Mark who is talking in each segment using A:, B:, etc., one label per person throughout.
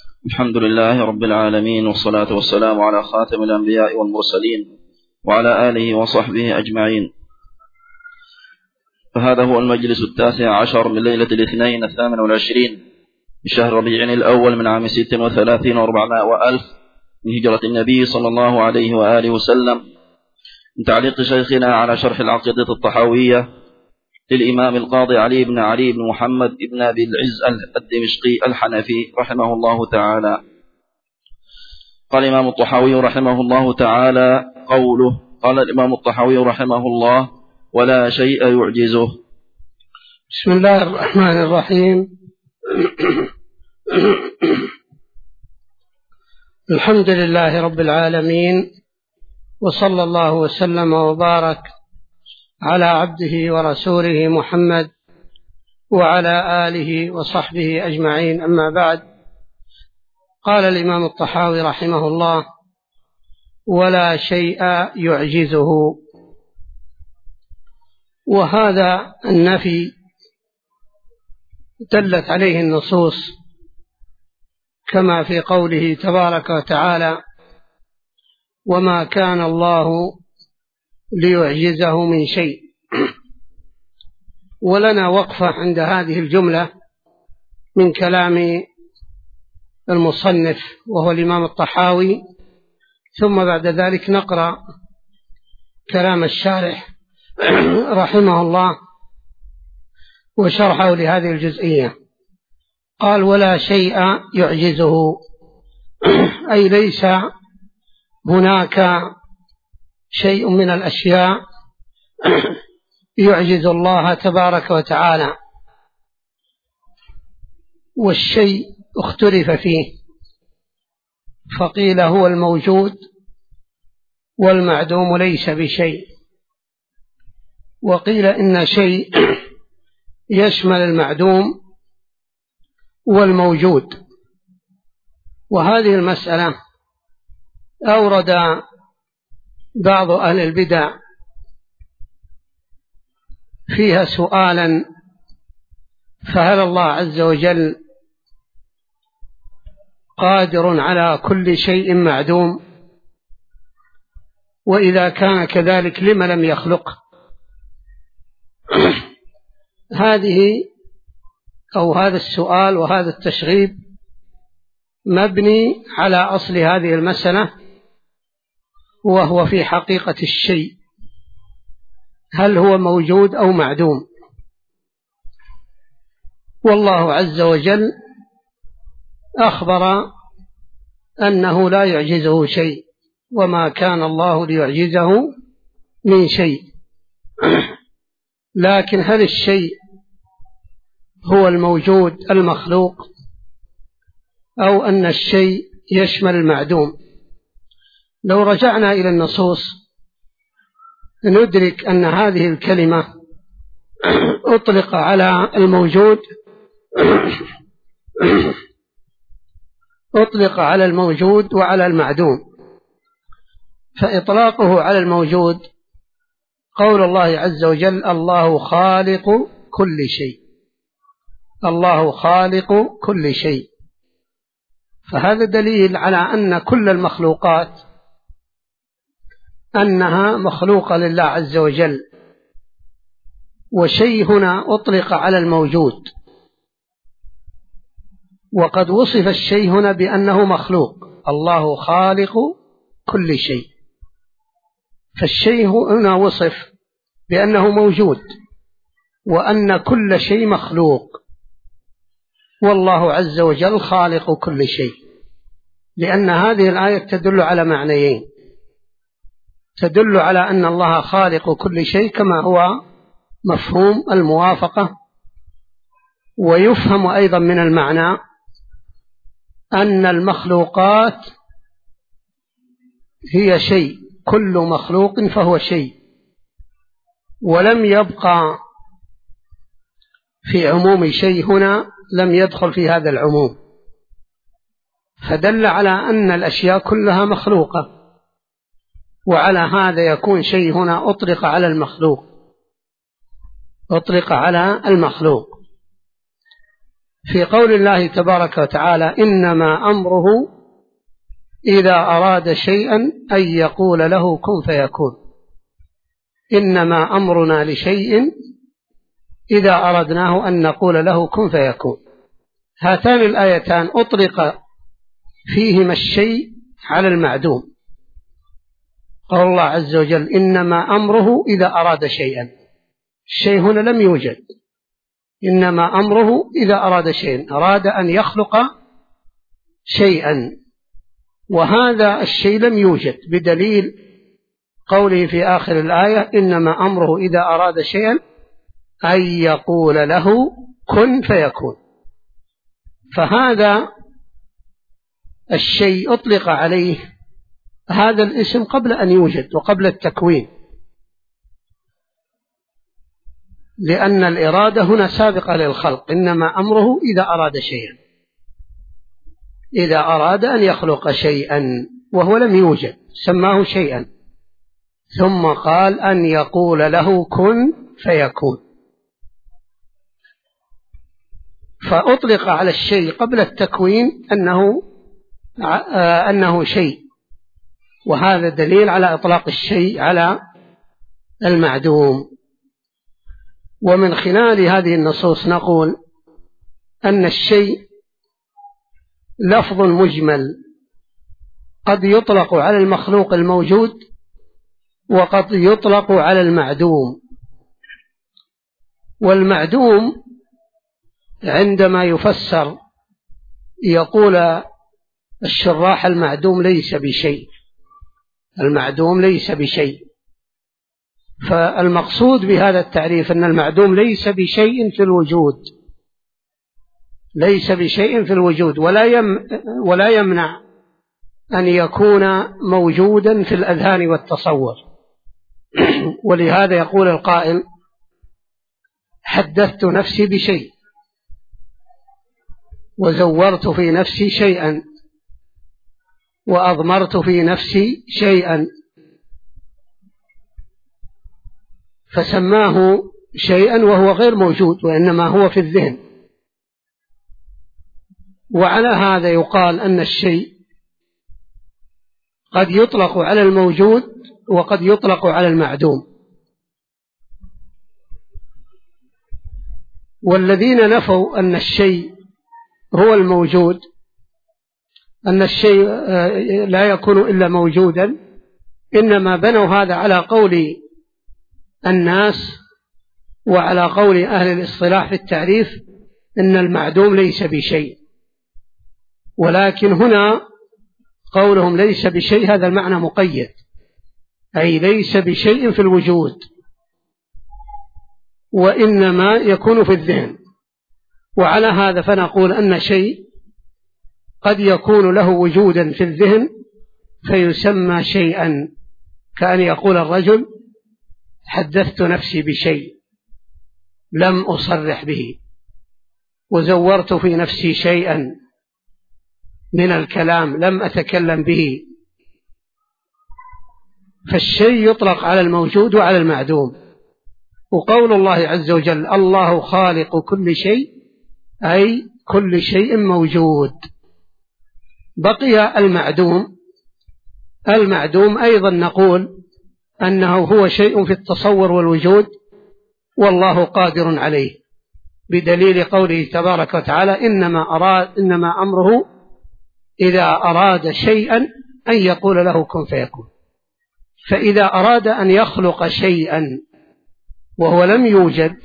A: الحمد لله رب العالمين، والصلاة والسلام على خاتم الأنبياء والمرسلين وعلى آله وصحبه أجمعين. فهذا هو المجلس 19 من ليلة الاثنين 28 بشهر ربيع الأول من عام 36 و400 من هجرة النبي صلى الله عليه وآله وسلم، من تعليق شيخنا على شرح العقيدة الطحاوية للإمام القاضي علي بن محمد بن أبي العز الدمشقي الحنفي رحمه الله تعالى. قال الإمام الطحاوي رحمه الله تعالى قوله: قال الإمام الطحاوي رحمه الله: ولا شيء يعجزه.
B: بسم الله الرحمن الرحيم. الحمد لله رب العالمين، وصلى الله وسلم وبارك على عبده ورسوله محمد وعلى آله وصحبه أجمعين، أما بعد. قال الإمام الطحاوي رحمه الله: ولا شيء يعجزه. وهذا النفي دلت عليه النصوص، كما في قوله تبارك وتعالى: وما كان الله ليعجزه من شيء. ولنا وقفة عند هذه الجملة من كلام المصنف وهو الإمام الطحاوي، ثم بعد ذلك نقرأ كلام الشارح رحمه الله وشرحه لهذه الجزئية. قال: ولا شيء يعجزه، أي ليس هناك شيء من الأشياء يعجز الله تبارك وتعالى. والشيء اختلف فيه، فقيل هو الموجود والمعدوم ليس بشيء، وقيل إن شيء يشمل المعدوم والموجود. وهذه المسألة أورد بعض أهل البدع فيها سؤالا: فهل الله عز وجل قادر على كل شيء معدوم؟ وإذا كان كذلك لم لم يخلقه؟ هذا السؤال وهذا التشغيب مبني على أصل هذه المسألة، وهو في حقيقة الشيء، هل هو موجود أو معدوم؟ والله عز وجل أخبر أنه لا يعجزه شيء، وما كان الله ليعجزه من شيء. لكن هل الشيء هو الموجود المخلوق، أو أن الشيء يشمل المعدوم؟ لو رجعنا إلى النصوص ندرك أن هذه الكلمة أطلق على الموجود وعلى المعدوم. فإطلاقه على الموجود قول الله عز وجل: الله خالق كل شيء. الله خالق كل شيء، فهذا دليل على أن كل المخلوقات أنها مخلوقة لله عز وجل. وشيء هنا أطلق على الموجود، وقد وصف الشيء هنا بأنه مخلوق. الله خالق كل شيء، فالشيء هنا وصف بأنه موجود، وأن كل شيء مخلوق، والله عز وجل خالق كل شيء. لأن هذه الآية تدل على معنيين: تدل على أن الله خالق كل شيء كما هو مفهوم الموافقة، ويفهم أيضا من المعنى أن المخلوقات هي شيء، كل مخلوق فهو شيء، ولم يبقى في عموم شيء هنا لم يدخل في هذا العموم، فدل على أن الأشياء كلها مخلوقة. وعلى هذا يكون شيء هنا أطلق على المخلوق، في قول الله تبارك وتعالى إنما أمره إذا أراد شيئا أن يقول له كن فيكون. إنما أمرنا لشيء إذا أردناه أن نقول له كن فيكون. هاتان الآيتان أطلق فيهما الشيء على المعدوم. قال الله عز وجل إنما أمره إذا أراد شيئا، الشيء هنا لم يوجد، إنما أمره إذا أراد شيئا، أراد أن يخلق شيئا، وهذا الشيء لم يوجد بدليل قوله في آخر الآية إنما أمره إذا أراد شيئا أن يقول له كن فيكون. فهذا الشيء أطلق عليه هذا الاسم قبل أن يوجد وقبل التكوين، لأن الإرادة هنا سابقة للخلق. إنما أمره إذا أراد شيئا، إذا أراد أن يخلق شيئا وهو لم يوجد سماه شيئا، ثم قال أن يقول له كن فيكون. فأطلق على الشيء قبل التكوين أنه شيء، وهذا دليل على إطلاق الشيء على المعدوم. ومن خلال هذه النصوص نقول أن الشيء لفظ مجمل قد يطلق على المخلوق الموجود وقد يطلق على المعدوم. والمعدوم عندما يفسر يقول الشراح المعدوم ليس بشيء، المعدوم ليس بشيء. فالمقصود بهذا التعريف أن المعدوم ليس بشيء في الوجود، ليس بشيء في الوجود، ولا يمنع أن يكون موجودا في الأذهان والتصور. ولهذا يقول القائل حدثت نفسي بشيء وزورت في نفسي شيئا وأضمرت في نفسي شيئا، فسماه شيئا وهو غير موجود وإنما هو في الذهن. وعلى هذا يقال أن الشيء قد يطلق على الموجود وقد يطلق على المعدوم. والذين نفوا أن الشيء هو الموجود، أن الشيء لا يكون إلا موجودا، إنما بنوا هذا على قول الناس وعلى قول أهل الاصطلاح في التعريف إن المعدوم ليس بشيء. ولكن هنا قولهم ليس بشيء هذا المعنى مقيد، أي ليس بشيء في الوجود، وإنما يكون في الذهن. وعلى هذا فنقول أن شيء قد يكون له وجودا في الذهن فيسمى شيئا، كأن يقول الرجل حدثت نفسي بشيء لم أصرح به، وزورت في نفسي شيئا من الكلام لم أتكلم به. فالشيء يطلق على الموجود وعلى المعدوم. وقول الله عز وجل الله خالق كل شيء أي كل شيء موجود. بقي المعدوم أيضا نقول أنه هو شيء في التصور والوجود والله قادر عليه، بدليل قوله تبارك وتعالى إنما أمره إذا أراد شيئا أن يقول له كن فيكون. فإذا أراد أن يخلق شيئا وهو لم يوجد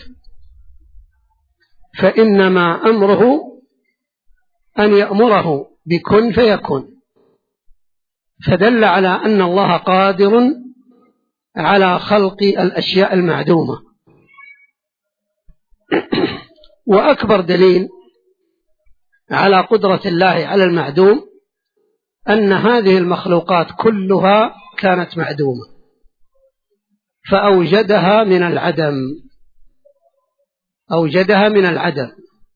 B: فإنما أمره أن يأمره بكن فيكون، فدل على أن الله قادر على خلق الأشياء المعدومة. وأكبر دليل على قدرة الله على المعدوم أن هذه المخلوقات كلها كانت معدومة فأوجدها من العدم، أوجدها من العدم.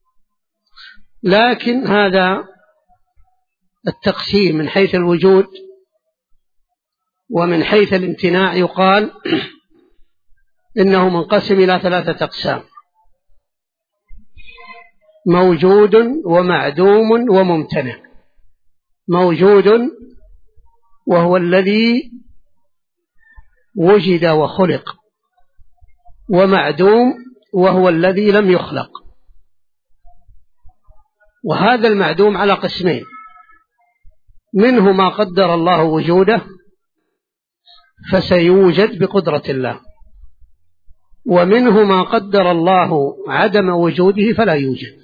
B: لكن هذا التقسيم من حيث الوجود ومن حيث الامتناع يقال إنه منقسم إلى 3 أقسام. موجود ومعدوم وممتنع. موجود وهو الذي وجد وخلق، ومعدوم وهو الذي لم يخلق. وهذا المعدوم على قسمين: منه ما قدر الله وجوده فسيوجد بقدرة الله، ومنه ما قدر الله عدم وجوده فلا يوجد.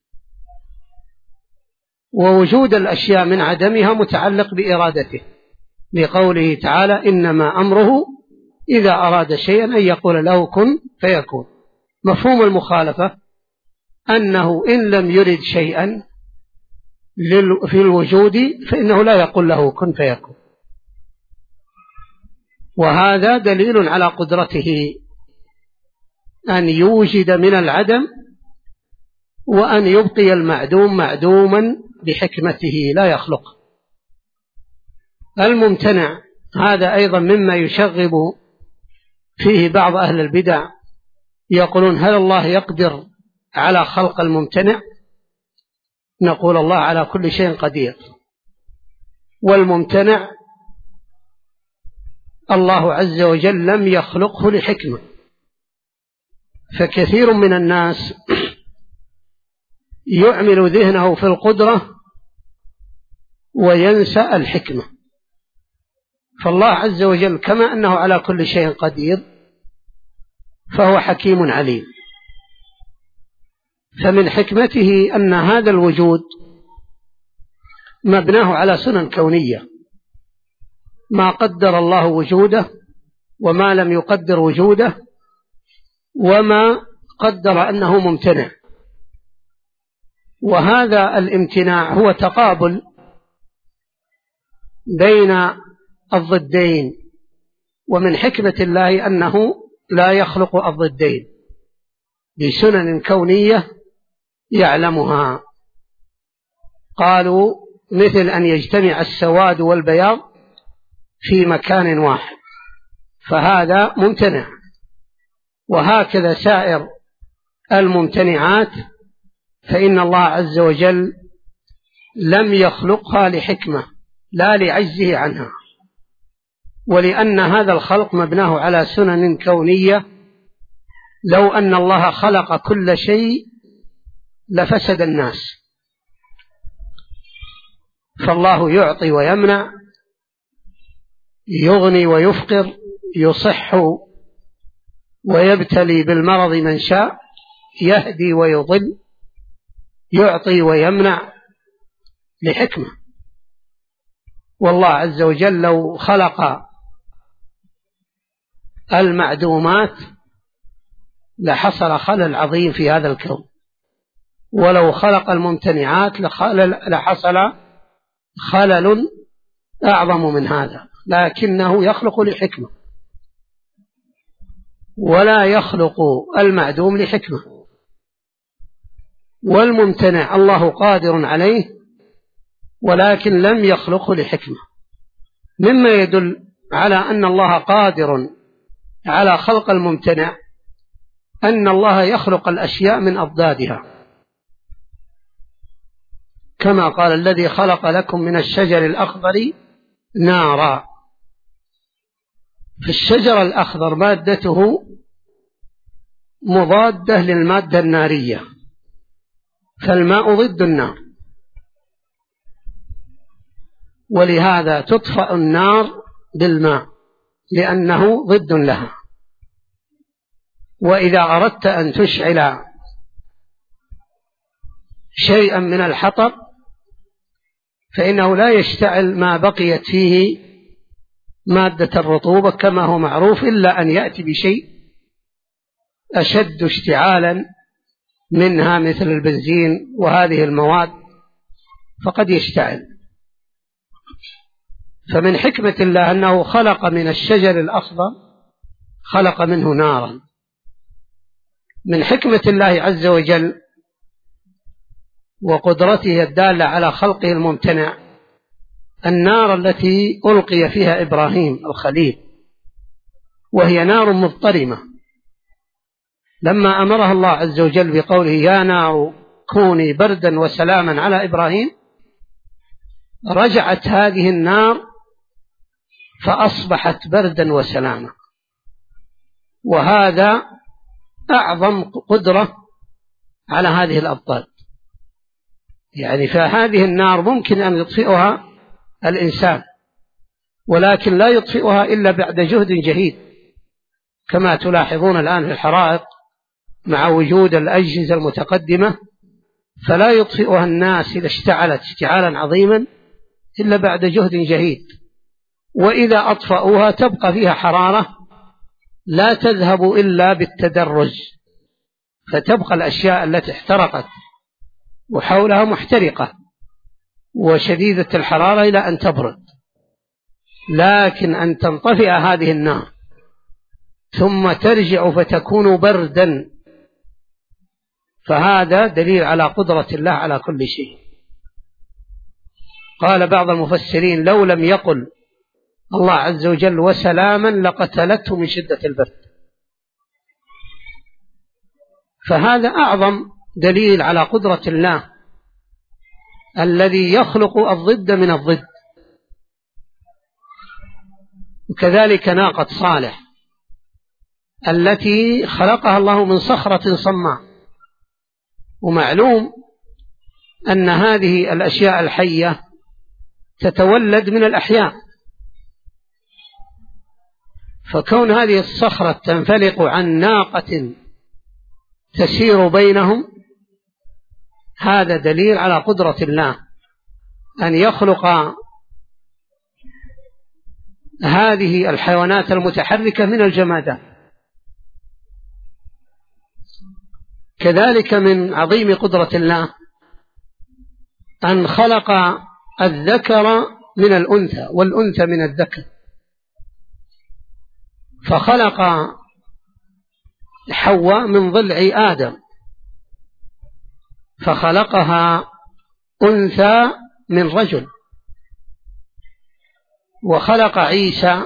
B: ووجود الأشياء من عدمها متعلق بإرادته، لقوله تعالى: إنما أمره إذا أراد شيئا أن يقول له كن فيكون. مفهوم المخالفة أنه إن لم يرد شيئا في الوجود فإنه لا يقول له كن فيكون. وهذا دليل على قدرته أن يوجد من العدم، وأن يبقي المعدوم معدوما بحكمته لا يخلق. الممتنع هذا أيضا مما يشغب فيه بعض أهل البدع، يقولون: هل الله يقدر على خلق الممتنع؟ نقول: الله على كل شيء قدير، والممتنع الله عز وجل لم يخلقه لحكمة. فكثير من الناس يعمل ذهنه في القدرة وينسى الحكمة. فالله عز وجل كما أنه على كل شيء قدير فهو حكيم عليم. فمن حكمته أن هذا الوجود مبناه على سنن كونية، ما قدر الله وجوده وما لم يقدر وجوده، وما قدر أنه ممتنع. وهذا الامتناع هو تقابل بين الضدين، ومن حكمة الله أنه لا يخلق الضدين بسنن كونية يعلمها. قالوا: مثل أن يجتمع السواد والبياض في مكان واحد، فهذا ممتنع. وهكذا سائر الممتنعات فإن الله عز وجل لم يخلقها لحكمة، لا لعجزه عنها. ولأن هذا الخلق مبناه على سنن كونية، لو أن الله خلق كل شيء لفسد الناس. فالله يعطي ويمنع، يغني ويفقر، يصح ويبتلي بالمرض من شاء، يهدي ويضل، يعطي ويمنع لحكمة. والله عز وجل لو خلق المعدومات لحصل خلل عظيم في هذا الكون، ولو خلق الممتنعات لحصل خلل أعظم من هذا. لكنه يخلق لحكمة، ولا يخلق المعدوم لحكمة. والممتنع الله قادر عليه ولكن لم يخلقه لحكمة. مما يدل على أن الله قادر على خلق الممتنع أن الله يخلق الأشياء من أضدادها، كما قال: الذي خلق لكم من الشجر الأخضر نارا. في الشجر الأخضر مادته مضادة للمادة النارية، فالماء ضد النار، ولهذا تطفأ النار بالماء لأنه ضد لها. وإذا أردت أن تشعل شيئا من الحطب فإنه لا يشتعل ما بقيت فيه مادة الرطوبة كما هو معروف، إلا أن يأتي بشيء أشد اشتعالا منها مثل البنزين وهذه المواد فقد يشتعل. فمن حكمة الله أنه خلق من الشجر الأخضر خلق منه نارا. من حكمة الله عز وجل وقدرته الدالة على خلقه الممتنع النار التي ألقي فيها إبراهيم الخليل، وهي نار مضطرمة، لما أمرها الله عز وجل بقوله: يا نار كوني بردا وسلاما على إبراهيم، رجعت هذه النار فأصبحت بردا وسلاما. وهذا أعظم قدرة على هذه الأضداد. يعني فهذه النار ممكن أن يطفئها الإنسان، ولكن لا يطفئها إلا بعد جهد جهيد، كما تلاحظون الآن في الحرائق مع وجود الأجهزة المتقدمة، فلا يطفئها الناس إذا اشتعلت اشتعالا عظيما إلا بعد جهد جهيد، وإذا أطفأوها تبقى فيها حرارة لا تذهب إلا بالتدرج، فتبقى الأشياء التي احترقت وحولها محترقة وشديدة الحرارة إلى أن تبرد. لكن أن تنطفئ هذه النار ثم ترجع فتكون بردا، فهذا دليل على قدرة الله على كل شيء. قال بعض المفسرين: لو لم يقل الله عز وجل وسلاما لقتلته من شدة البرد. فهذا أعظم دليل على قدرة الله الذي يخلق الضد من الضد. وكذلك ناقة صالح التي خلقها الله من صخرة صماء، ومعلوم أن هذه الأشياء الحية تتولد من الأحياء، فكون هذه الصخرة تنفلق عن ناقة تسير بينهم هذا دليل على قدرة الله أن يخلق هذه الحيوانات المتحركة من الجمادات. كذلك من عظيم قدرة الله أن خلق الذكر من الأنثى والأنثى من الذكر، فخلق حواء من ضلع آدم فخلقها أنثى من رجل، وخلق عيسى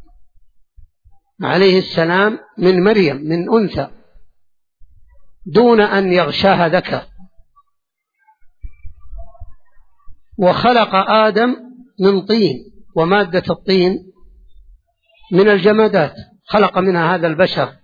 B: عليه السلام من مريم من أنثى دون أن يغشاها ذكر، وخلق آدم من طين، ومادة الطين من الجمادات خلق منها هذا البشر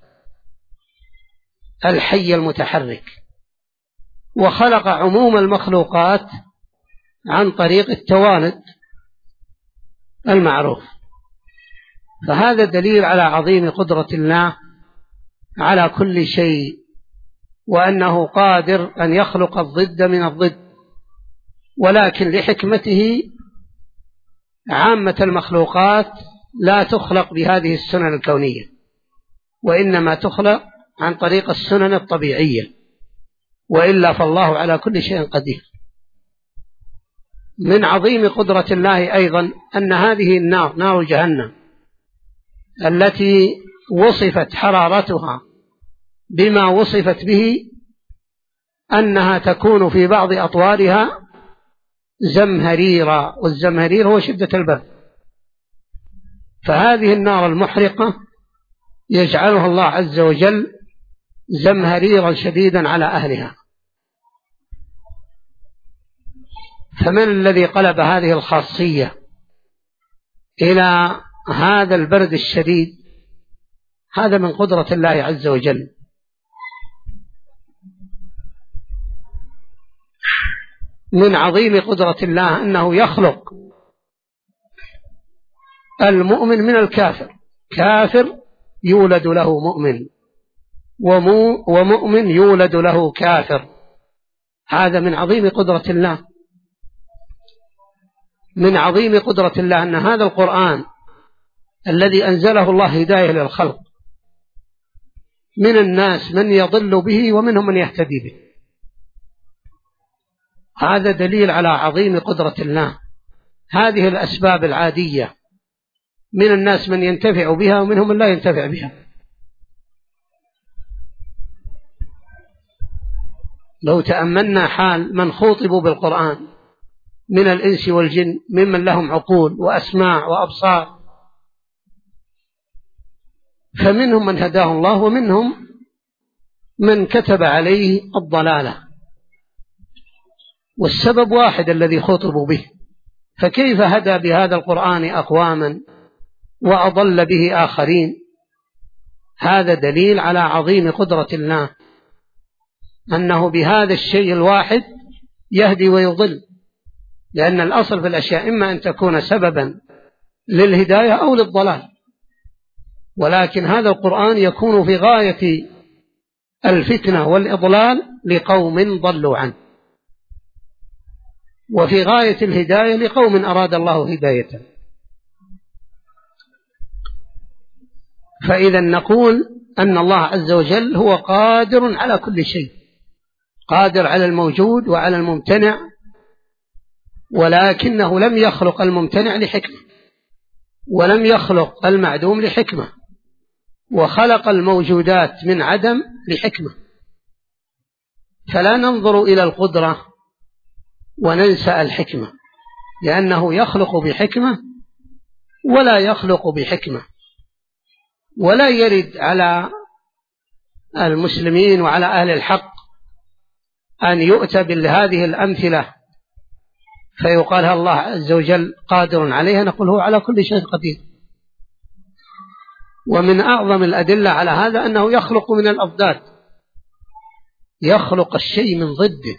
B: الحي المتحرك، وخلق عموم المخلوقات عن طريق التوالد المعروف. فهذا دليل على عظيم قدرة الله على كل شيء، وأنه قادر أن يخلق الضد من الضد، ولكن لحكمته عامة المخلوقات لا تخلق بهذه السنن الكونية، وإنما تخلق عن طريق السنن الطبيعية، وإلا فالله على كل شيء قدير. من عظيم قدرة الله أيضا أن هذه النار نار جهنم التي وصفت حرارتها بما وصفت به أنها تكون في بعض أطوارها زمهريرا، والزمهرير هو شدة البرد. فهذه النار المحرقة يجعلها الله عز وجل زمهريرا شديدا على أهلها. فمن الذي قلب هذه الخاصية إلى هذا البرد الشديد؟ هذا من قدرة الله عز وجل. من عظيم قدرة الله أنه يخلق المؤمن من الكافر، كافر يولد له مؤمن، ومؤمن يولد له كافر. هذا من عظيم قدرة الله. من عظيم قدرة الله أن هذا القرآن الذي أنزله الله هداية للخلق، من الناس من يضل به ومنهم من يهتدي به. هذا دليل على عظيم قدرة الله. هذه الأسباب العادية من الناس من ينتفع بها ومنهم من لا ينتفع بها. لو تأملنا حال من خوطبوا بالقرآن من الإنس والجن ممن لهم عقول وأسماع وأبصار، فمنهم من هداه الله ومنهم من كتب عليه الضلالة. والسبب واحد الذي خطبوا به، فكيف هدى بهذا القرآن أقواما وأضل به آخرين؟ هذا دليل على عظيم قدرة الله، أنه بهذا الشيء الواحد يهدي ويضل، لأن الأصل في الأشياء إما أن تكون سببا للهداية أو للضلال، ولكن هذا القرآن يكون في غاية الفتنة والإضلال لقوم ضلوا عنه، وفي غاية الهداية لقوم أراد الله هدايته. فإذا نقول أن الله عز وجل هو قادر على كل شيء، قادر على الموجود وعلى الممتنع، ولكنه لم يخلق الممتنع لحكمة، ولم يخلق المعدوم لحكمة، وخلق الموجودات من عدم لحكمة. فلا ننظر إلى القدرة وننسى الحكمة، لأنه يخلق بحكمة ولا يخلق بحكمة. ولا يرد على المسلمين وعلى أهل الحق أن يؤتى بهذه الأمثلة فيقال الله عز وجل قادر عليها، نقول هو على كل شيء قدير. ومن أعظم الأدلة على هذا أنه يخلق من الأضداد، يخلق الشيء من ضده،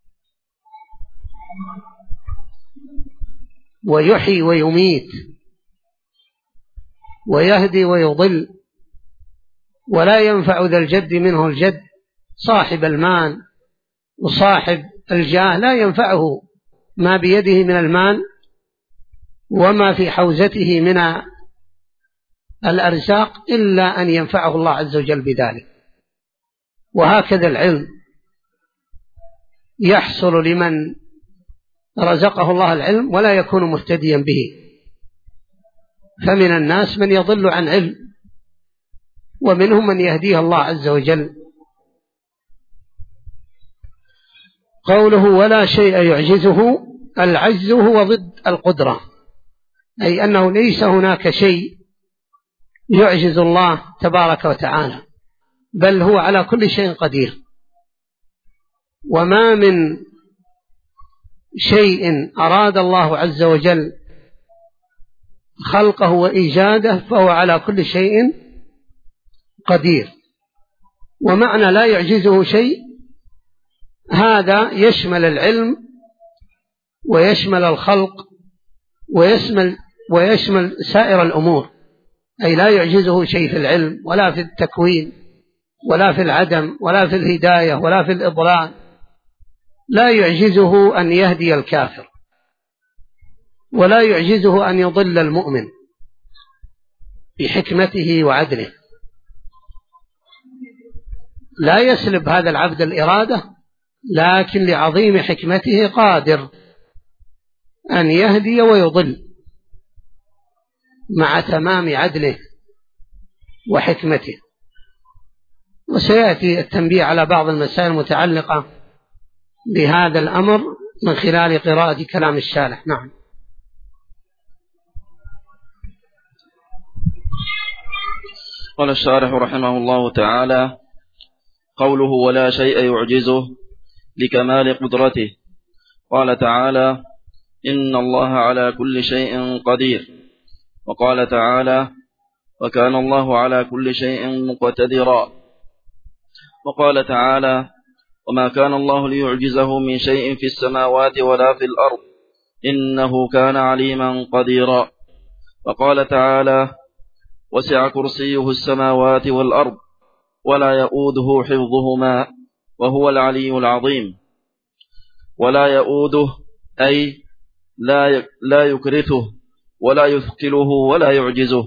B: ويحيي ويميت، ويهدي ويضل، ولا ينفع ذا الجد منه الجد. صاحب المال وصاحب الجاه لا ينفعه ما بيده من المال وما في حوزته من الأرزاق إلا أن ينفعه الله عز وجل بذلك. وهكذا العلم يحصل لمن رزقه الله العلم ولا يكون مهتديا به، فمن الناس من يضل عن علم، ومنهم من يهديه الله عز وجل. قوله ولا شيء يعجزه، العجز هو ضد القدرة، أي أنه ليس هناك شيء يعجز الله تبارك وتعالى، بل هو على كل شيء قدير. وما من شيء أراد الله عز وجل خلقه وإيجاده فهو على كل شيء قدير. ومعنى لا يعجزه شيء هذا يشمل العلم ويشمل الخلق ويشمل سائر الأمور، أي لا يعجزه شيء في العلم ولا في التكوين ولا في العدم ولا في الهداية ولا في الإضلال. لا يعجزه أن يهدي الكافر، ولا يعجزه أن يضل المؤمن بحكمته وعدله. لا يسلب هذا العبد الإرادة، لكن لعظيم حكمته قادر أن يهدي ويضل مع تمام عدله وحكمته. وسيأتي التنبيه على بعض المسائل المتعلقة بهذا الأمر من خلال قراءة كلام الشارح. نعم.
A: قال الشارح رحمه الله تعالى: قوله ولا شيء يعجزه لكمال قدرته. قال تعالى: إن الله على كل شيء قدير. وقال تعالى: وكان الله على كل شيء مقتدرا. وقال تعالى: وما كان الله ليعجزه من شيء في السماوات ولا في الأرض إنه كان عليما قديرا. وقال تعالى: وسع كرسيه السماوات والأرض ولا يؤوده حفظهما وهو العلي العظيم. ولا يؤوده أي لا يكرثه ولا يثقله ولا يعجزه،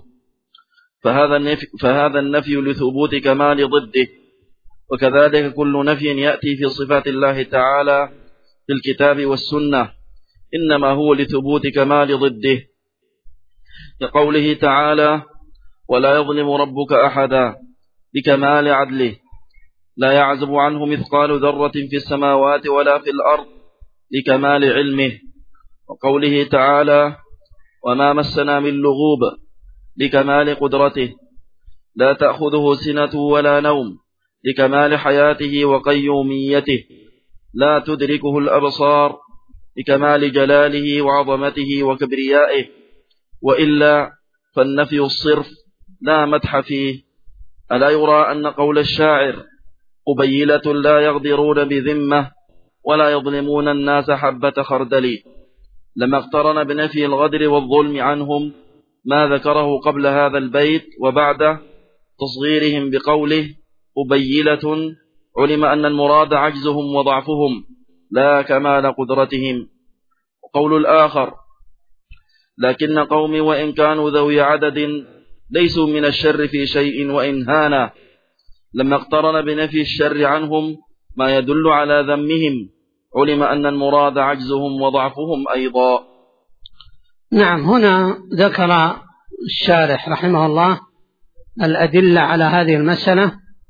A: فهذا النفي لثبوت كمال ضده. وكذلك كل نفي يأتي في صفات الله تعالى في الكتاب والسنة إنما هو لثبوت كمال ضده، كقوله تعالى: ولا يظلم ربك أحدا، بكمال عدله، لا يعزب عنه مثقال ذرة في السماوات ولا في الأرض، لكمال علمه. وقوله تعالى: وما مسنا من لغوب، لكمال قدرته، لا تأخذه سنة ولا نوم، لكمال حياته وقيوميته. لا تدركه الأبصار لكمال جلاله وعظمته وكبريائه، وإلا فالنفي الصرف لا مدح فيه. ألا يرى أن قول الشاعر قبيلة لا يغدرون بذمة ولا يظلمون الناس حبة خردل لما اقترن بنفي الغدر والظلم عنهم ما ذكره قبل هذا البيت وبعده تصغيرهم بقوله قبيلة، علم أن المراد عجزهم وضعفهم لا كمال قدرتهم. وقول الآخر لكن قومي وإن كانوا ذوي عدد ليسوا من الشر في شيء وإن هانا، لما اقترن بنفي الشر عنهم ما يدل على ذمهم علم أن المراد عجزهم وضعفهم أيضا.
B: نعم، هنا ذكر الشارح رحمه الله الأدلة على هذه المسألة،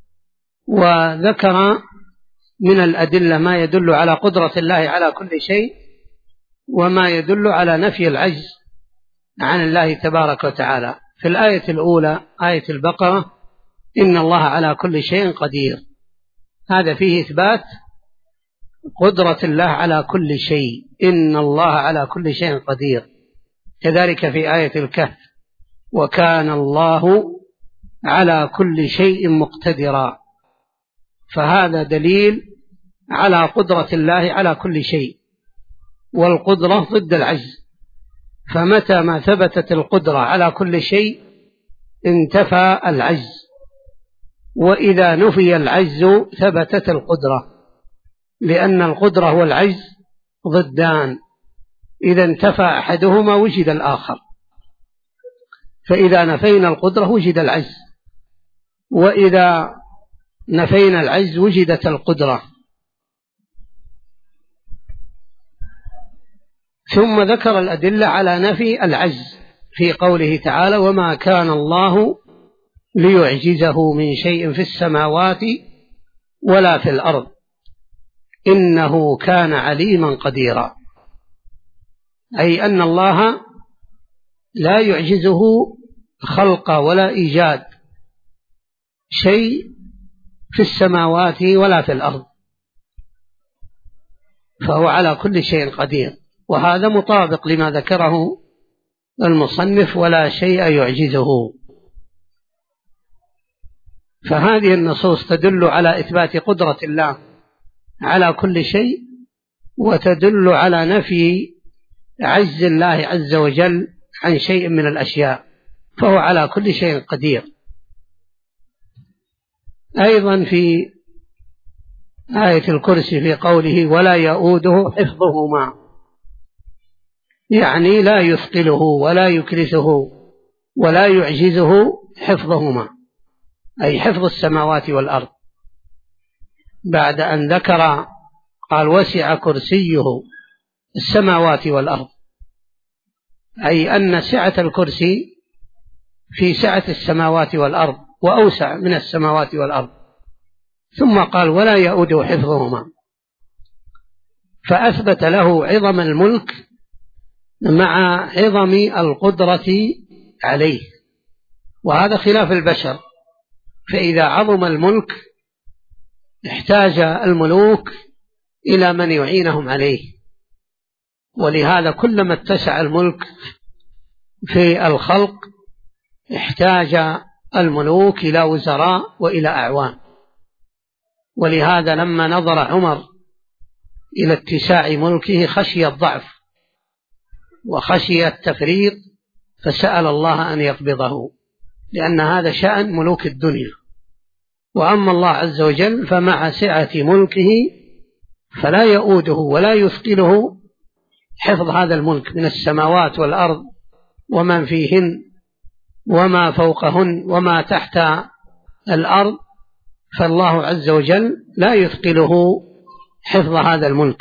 B: وذكر من الأدلة ما يدل على قدرة الله على كل شيء، وما يدل على نفي العجز عن الله تبارك وتعالى. في الآية الأولى آية البقرة إن الله على كل شيء قدير، هذا فيه إثبات قدرة الله على كل شيء، إن الله على كل شيء قدير. كذلك في آية الكهف وكان الله على كل شيء مقتدرا، فهذا دليل على قدرة الله على كل شيء، والقدرة ضد العجز، فمتى ما ثبتت القدرة على كل شيء انتفى العجز، وإذا نفي العجز ثبتت القدرة، لأن القدرة والعجز ضدان، إذا انتفى أحدهما وجد الآخر، فإذا نفينا القدرة وجد العجز، وإذا نفينا العجز وجدت القدرة. ثم ذكر الأدلة على نفي العجز في قوله تعالى وما كان الله ليعجزه من شيء في السماوات ولا في الأرض إنه كان عليما قديرا، أي أن الله لا يعجزه خلق ولا إيجاد شيء في السماوات ولا في الأرض، فهو على كل شيء قدير، وهذا مطابق لما ذكره المصنف ولا شيء يعجزه. فهذه النصوص تدل على إثبات قدرة الله على كل شيء، وتدل على نفي عجز الله عز وجل عن شيء من الأشياء، فهو على كل شيء قدير. أيضا في آية الكرسي في قوله ولا يؤوده حفظهما، يعني لا يثقله ولا يكرثه ولا يعجزه حفظهما، أي حفظ السماوات والأرض، بعد أن ذكر قال وسع كرسيه السماوات والأرض، أي أن سعة الكرسي في سعة السماوات والأرض وأوسع من السماوات والأرض. ثم قال ولا يؤوده حفظهما، فأثبت له عظم الملك مع عظم القدرة عليه، وهذا خلاف البشر، فإذا عظم الملك احتاج الملوك إلى من يعينهم عليه، ولهذا كلما اتسع الملك في الخلق احتاج الملوك إلى وزراء وإلى أعوان. ولهذا لما نظر عمر إلى اتساع ملكه خشي الضعف وخشي التفريط، فسأل الله أن يقبضه، لأن هذا شأن ملوك الدنيا. وأما الله عز وجل فمع سعة ملكه فلا يؤوده ولا يثقله حفظ هذا الملك من السماوات والأرض ومن فيهن وما فوقهن وما تحت الأرض، فالله عز وجل لا يثقله حفظ هذا الملك.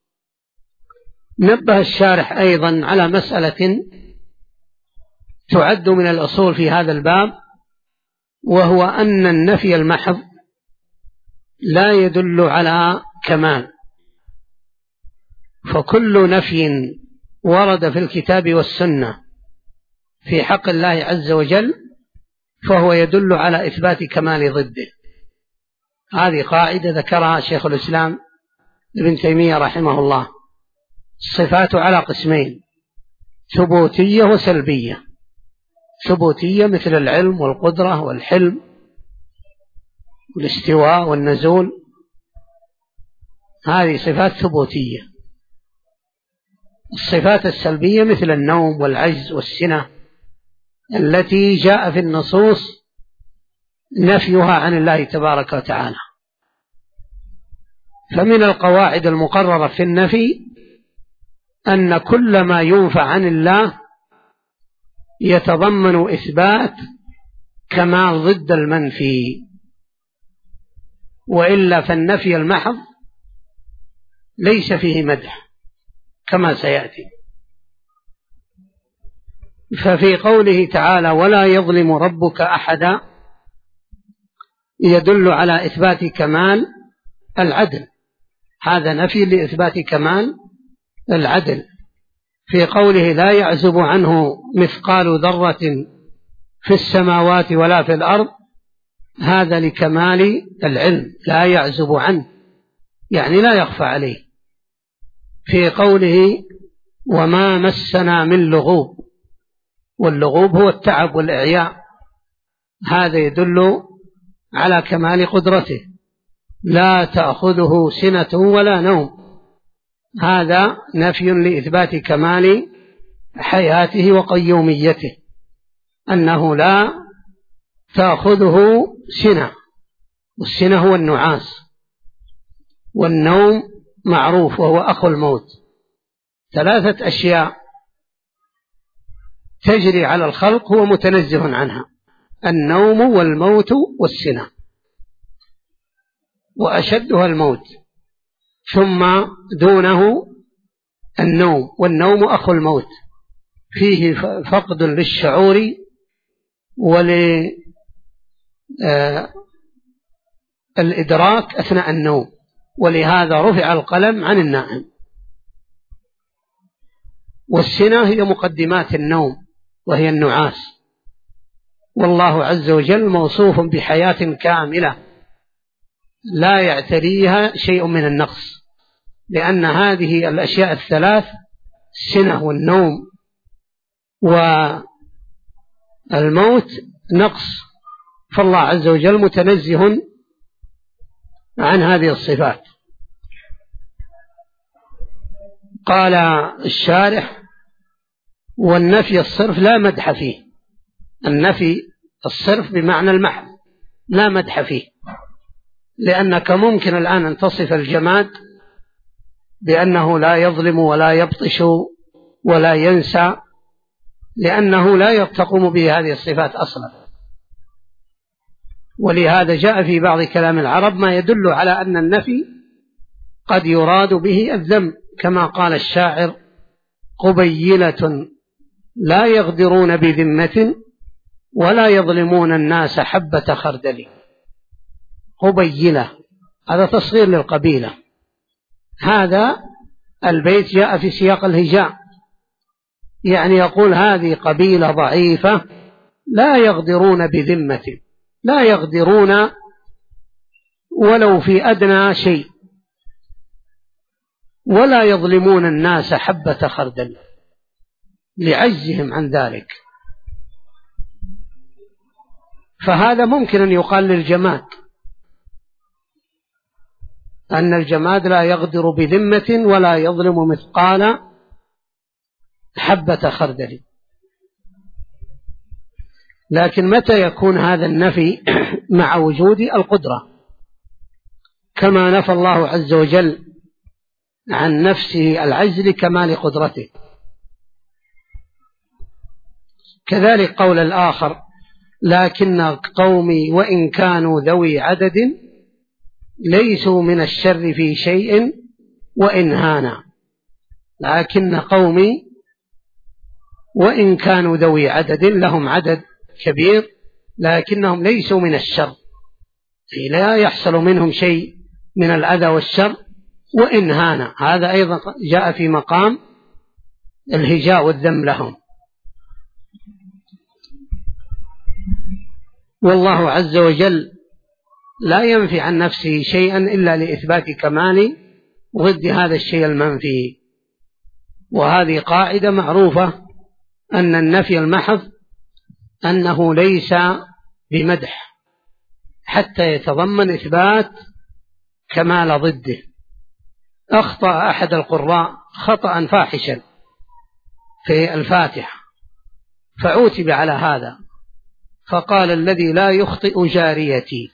B: نبه الشارح أيضا على مسألة تعد من الأصول في هذا الباب، وهو أن النفي المحض لا يدل على كمال، فكل نفي ورد في الكتاب والسنة في حق الله عز وجل فهو يدل على إثبات كمال ضده. هذه قاعدة ذكرها شيخ الإسلام ابن تيمية رحمه الله الصفات على قسمين: ثبوتية وسلبية. ثبوتية مثل العلم والقدرة والحلم والاستواء والنزول، هذه صفات ثبوتية. الصفات السلبية مثل النوم والعجز والسنة التي جاء في النصوص نفيها عن الله تبارك وتعالى. فمن القواعد المقررة في النفي أن كل ما ينفى عن الله يتضمن إثبات كمال ضد المنفي، وإلا فالنفي المحض ليس فيه مدح كما سيأتي. ففي قوله تعالى ولا يظلم ربك أحدا يدل على إثبات كمال العدل، هذا نفي لإثبات كمال العدل. في قوله لا يعزب عنه مثقال ذرة في السماوات ولا في الأرض، هذا لكمال العلم، لا يعزب عنه يعني لا يخفى عليه. في قوله وما مسنا من لغوب، واللغوب هو التعب والإعياء، هذا يدل على كمال قدرته، لا تأخذه سنة ولا نوم، هذا نفي لإثبات كمال حياته وقيوميته، أنه لا تأخذه سنة، والسنة هو النعاس، والنوم معروف وهو أخو الموت. ثلاثة أشياء تجري على الخلق هو متنزه عنها: النوم والموت والسنة، وأشدها الموت، ثم دونه النوم، والنوم أخو الموت، فيه فقد للشعور وللإدراك أثناء النوم، ولهذا رفع القلم عن النائم. والسنة هي مقدمات النوم وهي النعاس، والله عز وجل موصوف بحياة كاملة لا يعتريها شيء من النقص، لأن هذه الأشياء الثلاث السنة والنوم والموت نقص، فالله عز وجل متنزه عن هذه الصفات. قال الشارح والنفي الصرف لا مدح فيه، النفي الصرف بمعنى المحض لا مدح فيه، لأنك ممكن الآن أن تصف الجماد بأنه لا يظلم ولا يبطش ولا ينسى، لأنه لا تقوم به هذه الصفات أصلا. ولهذا جاء في بعض كلام العرب ما يدل على أن النفي قد يراد به الذم، كما قال الشاعر قبيلة لا يغدرون بذمة ولا يظلمون الناس حبة خردل. قبيلة هذا تصغير للقبيلة، هذا البيت جاء في سياق الهجاء، يعني يقول هذه قبيلة ضعيفة لا يغدرون بذمة، لا يغدرون ولو في أدنى شيء، ولا يظلمون الناس حبة خردل لعجزهم عن ذلك. فهذا ممكن أن يقال للجماد، أن الجماد لا يغدر بذمة ولا يظلم مثقال حبة خردل. لكن متى يكون هذا النفي؟ مع وجود القدرة، كما نفى الله عز وجل عن نفسه العجز لكمال قدرته. كذلك قول الآخر لكن قومي وإن كانوا ذوي عدد ليسوا من الشر في شيء وإن هانا. لكن قومي وإن كانوا ذوي عدد، لهم عدد كبير لكنهم ليسوا من الشر، لا يحصل منهم شيء من الأذى والشر وإن هانا، هذا أيضا جاء في مقام الهجاء والذم لهم. والله عز وجل لا ينفي عن نفسه شيئا إلا لإثبات كمال ضد هذا الشيء المنفي. وهذه قاعدة معروفة أن النفي المحض أنه ليس بمدح حتى يتضمن إثبات كمال ضده. أخطأ أحد القراء خطأ فاحشا في الفاتحة فعوتب على هذا، فقال الذي لا يخطئ جاريتي،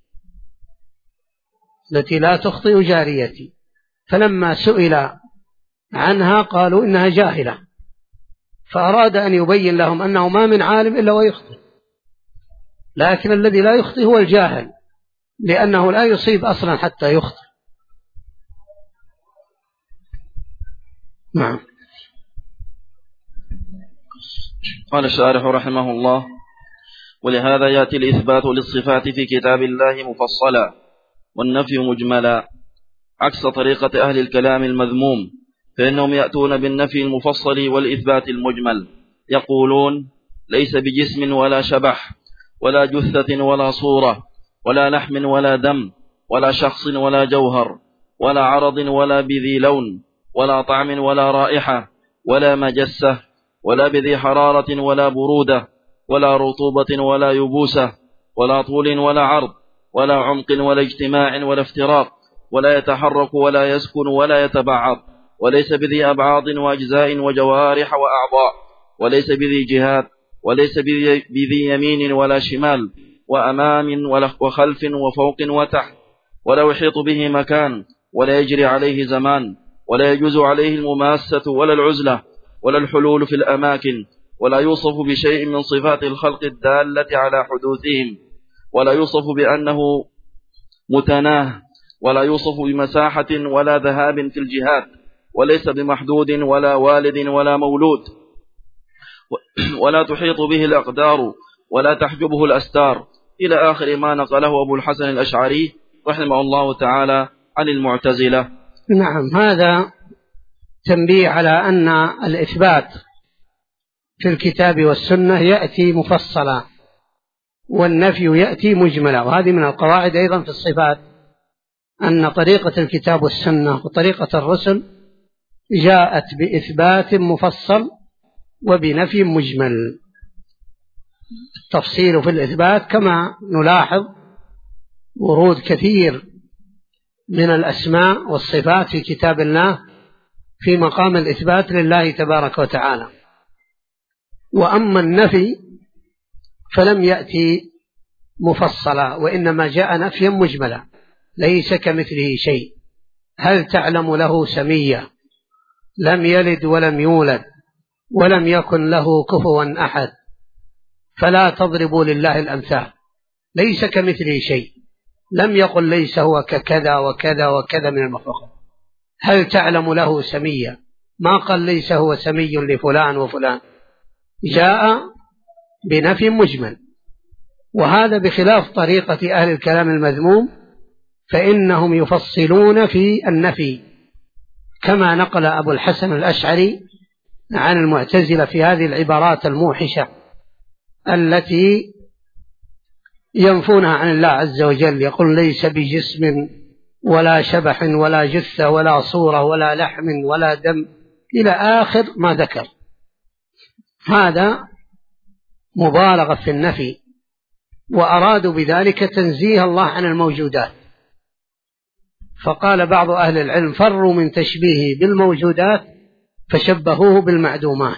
B: التي لا تخطئ جاريتي. فلما سئل عنها قالوا إنها جاهلة، فأراد أن يبين لهم أنه ما من عالم إلا ويخطئ، لكن الذي لا يخطئ هو الجاهل، لأنه لا يصيب أصلا حتى يخطئ. نعم.
A: قال الشارح رحمه الله: ولهذا يأتي الإثبات للصفات في كتاب الله مفصلا والنفي مجملا، عكس طريقة أهل الكلام المذموم، فإنهم يأتون بالنفي المفصل والإثبات المجمل، يقولون: ليس بجسم ولا شبح ولا جثة ولا صورة ولا لحم ولا دم ولا شخص ولا جوهر ولا عرض ولا بذي لون ولا طعم ولا رائحة ولا مجسة ولا بذي حرارة ولا برودة ولا رطوبة ولا يبوسة ولا طول ولا عرض ولا عمق ولا اجتماع ولا افتراق ولا يتحرك ولا يسكن ولا يتبعض، وليس بذي أبعاض وأجزاء وجوارح وأعضاء، وليس بذي جهات، وليس بذي يمين ولا شمال وأمام وخلف وفوق وتحت، ولا يحيط به مكان ولا يجري عليه زمان، ولا يجوز عليه المماسة ولا العزلة ولا الحلول في الأماكن، ولا يوصف بشيء من صفات الخلق الدالة على حدوثهم، ولا يوصف بأنه متناه، ولا يوصف بمساحة ولا ذهاب في الجهات، وليس بمحدود ولا والد ولا مولود، ولا تحيط به الأقدار ولا تحجبه الأستار، إلى آخر ما نقله أبو الحسن الأشعري رحمه الله تعالى عن المعتزلة.
B: نعم. هذا تنبيه على أن الإثبات في الكتاب والسنة يأتي مفصلا والنفي يأتي مجملا. وهذه من القواعد أيضا في الصفات، أن طريقة الكتاب والسنة وطريقة الرسل جاءت بإثبات مفصل وبنفي مجمل. التفصيل في الإثبات كما نلاحظ ورود كثير من الأسماء والصفات في كتاب الله في مقام الإثبات لله تبارك وتعالى. وأما النفي فلم يأتي مفصلا، وإنما جاء نفيا مجملا: ليس كمثله شيء، هل تعلم له سميا، لم يلد ولم يولد ولم يكن له كفوا أحد، فلا تضربوا لله الأمثال. ليس كمثله شيء، لم يقل ليس هو ككذا وكذا وكذا من المخلوقات. هل تعلم له سميا، ما قال ليس هو سمي لفلان وفلان، جاء بنفي مجمل. وهذا بخلاف طريقة أهل الكلام المذموم، فإنهم يفصلون في النفي، كما نقل أبو الحسن الأشعري عن المعتزلة في هذه العبارات الموحشة التي ينفونها عن الله عز وجل. يقول: ليس بجسم ولا شبح ولا جثة ولا صورة ولا لحم ولا دم، إلى آخر ما ذكر. هذا مبالغة في النفي، وأرادوا بذلك تنزيه الله عن الموجودات. فقال بعض أهل العلم: فروا من تشبيهه بالموجودات فشبهوه بالمعدومات.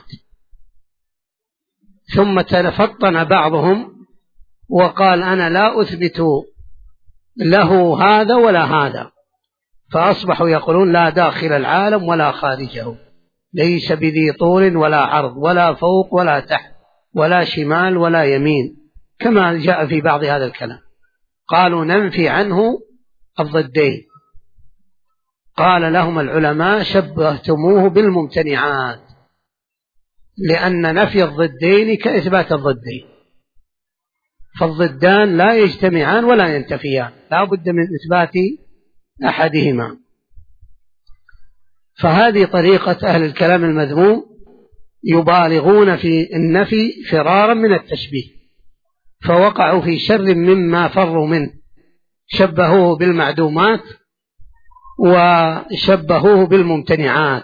B: ثم تفطن بعضهم وقال: أنا لا أثبت له هذا ولا هذا، فأصبحوا يقولون: لا داخل العالم ولا خارجه، ليس بذي طول ولا عرض ولا فوق ولا تحت ولا شمال ولا يمين، كما جاء في بعض هذا الكلام. قالوا: ننفي عنه الضدين. قال لهم العلماء: شبهتموه بالممتنعات، لأن نفي الضدين كإثبات الضدين، فالضدان لا يجتمعان ولا ينتفيان، لا بد من إثبات أحدهما. فهذه طريقة أهل الكلام المذموم، يبالغون في النفي فرارا من التشبيه، فوقعوا في شر مما فروا منه. شبهوه بالمعدومات وشبهوه بالممتنعات.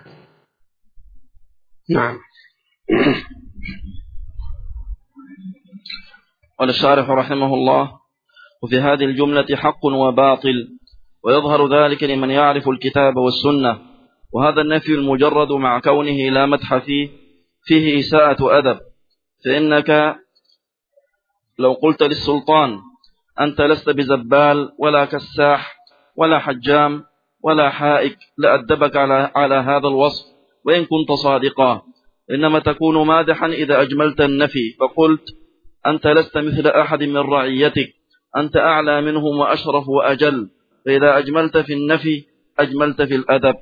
B: نعم.
A: قال الشارح رحمه الله: وفي هذه الجملة حق وباطل، ويظهر ذلك لمن يعرف الكتاب والسنة. وهذا النفي المجرد مع كونه لا مدح فيه إساءة أدب، فإنك لو قلت للسلطان: أنت لست بزبال ولا كساح ولا حجام ولا حائك، لأدبك على هذا الوصف وإن كنت صادقا، إنما تكون مادحا إذا أجملت النفي فقلت: أنت لست مثل أحد من رعيتك، أنت أعلى منهم وأشرف وأجل. فإذا أجملت في النفي أجملت في الأدب.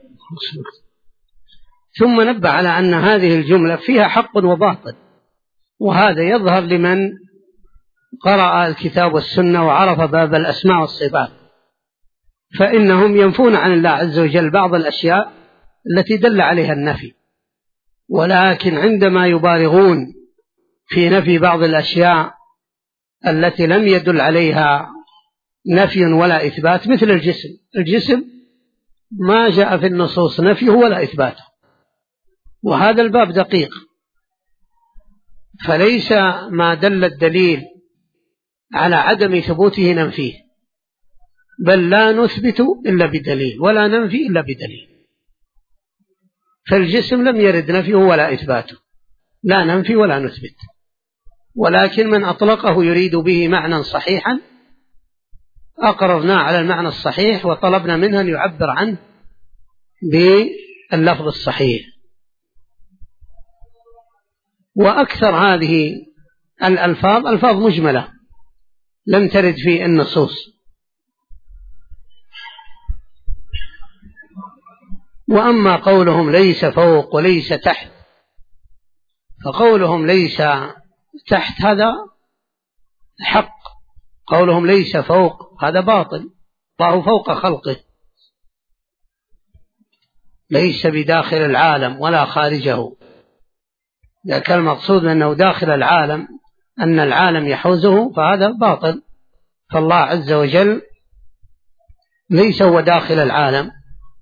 B: ثم نبه على أن هذه الجملة فيها حق وباطل، وهذا يظهر لمن قرأ الكتاب والسنة وعرف باب الأسماء والصفات، فإنهم ينفون عن الله عز وجل بعض الأشياء التي دل عليها النفي، ولكن عندما يبالغون في نفي بعض الأشياء التي لم يدل عليها نفي ولا إثبات، مثل الجسم ما جاء في النصوص نفيه ولا إثباته، وهذا الباب دقيق، فليس ما دل الدليل على عدم ثبوته ننفيه، بل لا نثبت إلا بدليل ولا ننفي إلا بدليل. فالجسم لم يرد نفيه ولا إثباته، لا ننفي ولا نثبت، ولكن من أطلقه يريد به معنى صحيحا أقررنا على المعنى الصحيح وطلبنا منه أن يعبر عنه باللفظ الصحيح. وأكثر هذه الألفاظ ألفاظ مجملة لم ترد في النصوص. وأما قولهم ليس فوق وليس تحت، فقولهم ليس تحت هذا حق، قولهم ليس فوق هذا باطل، الله فوق خلقه، ليس بداخل العالم ولا خارجه. إذا كان المقصود أنه داخل العالم أن العالم يحوزه فهذا باطل، فالله عز وجل ليس هو داخل العالم،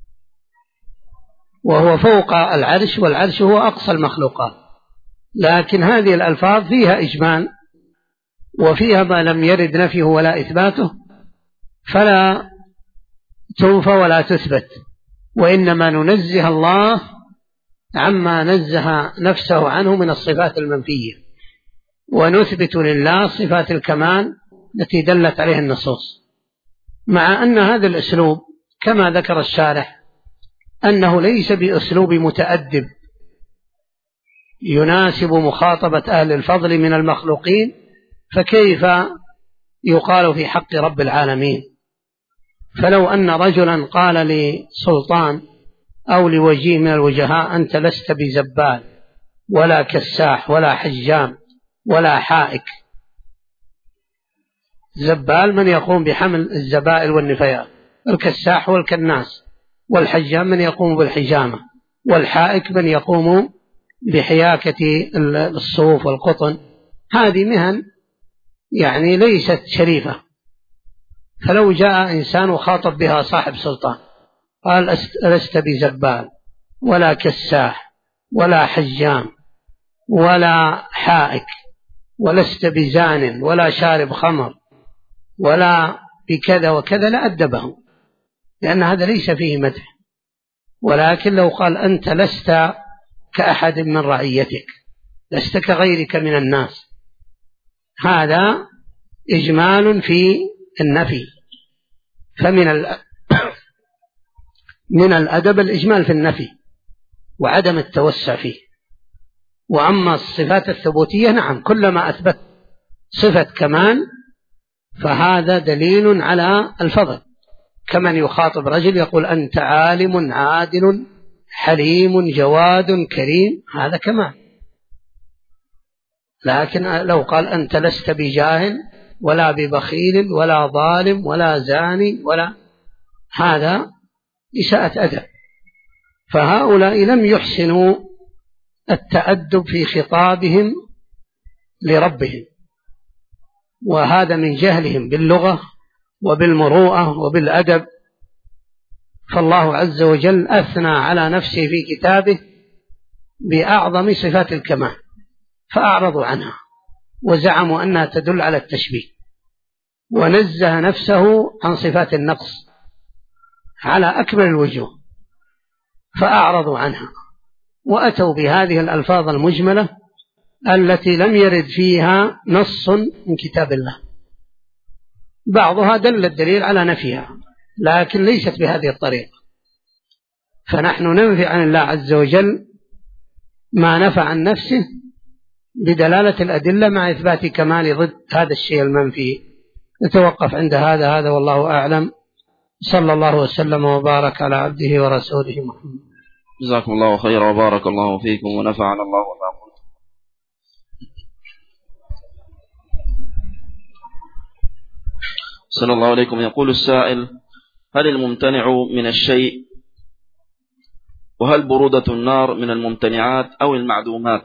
B: وهو فوق العرش، والعرش هو أقصى المخلوقات. لكن هذه الألفاظ فيها إجمال وفيها ما لم يرد نفيه ولا إثباته، فلا تنفى ولا تثبت، وإنما ننزه الله عما نزه نفسه عنه من الصفات المنفية، ونثبت لله صفات الكمال التي دلت عليها النصوص. مع أن هذا الأسلوب كما ذكر الشارح أنه ليس بأسلوب متأدب يناسب مخاطبة أهل الفضل من المخلوقين، فكيف يقال في حق رب العالمين؟ فلو أن رجلا قال لسلطان أو لوجيه من الوجهاء: أنت لست بزبال ولا كساح ولا حجام ولا حائك. زبال من يقوم بحمل الزبائل والنفايات، الكساح والكناس، والحجام من يقوم بالحجامة، والحائك من يقوم بحياكة الصوف والقطن. هذه مهن يعني ليست شريفة، فلو جاء إنسان وخاطب بها صاحب سلطان قال: لست بزبال ولا كساح ولا حجام ولا حائك، ولست بزان ولا شارب خمر ولا بكذا وكذا، لأدبه، لأن هذا ليس فيه مدح. ولكن لو قال: أنت لست كأحد من رعيتك، لست كغيرك من الناس، هذا إجمال في النفي. فمن من الأدب الإجمال في النفي وعدم التوسع فيه. وأما الصفات الثبوتية نعم، كلما أثبت صفة كمال فهذا دليل على الفضل، كمن يخاطب رجل يقول: أنت عالم عادل حليم جواد كريم، هذا كمال. لكن لو قال: أنت لست بجاهل ولا ببخيل ولا ظالم ولا زاني ولا، هذا إساءة أدب. فهؤلاء لم يحسنوا التأدب في خطابهم لربهم، وهذا من جهلهم باللغة وبالمروءة وبالأدب. فالله عز وجل أثنى على نفسه في كتابه بأعظم صفات الكمال فأعرضوا عنها وزعموا أنها تدل على التشبيه، ونزه نفسه عن صفات النقص على أكمل الوجوه فأعرضوا عنها، وأتوا بهذه الألفاظ المجملة التي لم يرد فيها نص من كتاب الله، بعضها دل الدليل على نفيها لكن ليست بهذه الطريقة. فنحن ننفي عن الله عز وجل ما نفى عن نفسه بدلالة الأدلة مع إثبات كمال ضد هذا الشيء المنفي. نتوقف عند هذا والله أعلم. صلى الله وسلم وبارك على عبده ورسوله محمد.
A: جزاكم الله خيرا وبارك الله فيكم ونفعنا الله وما قلت. صلى الله عليكم. يقول السائل: هل الممتنع من الشيء، وهل برودة النار من الممتنعات أو المعدومات؟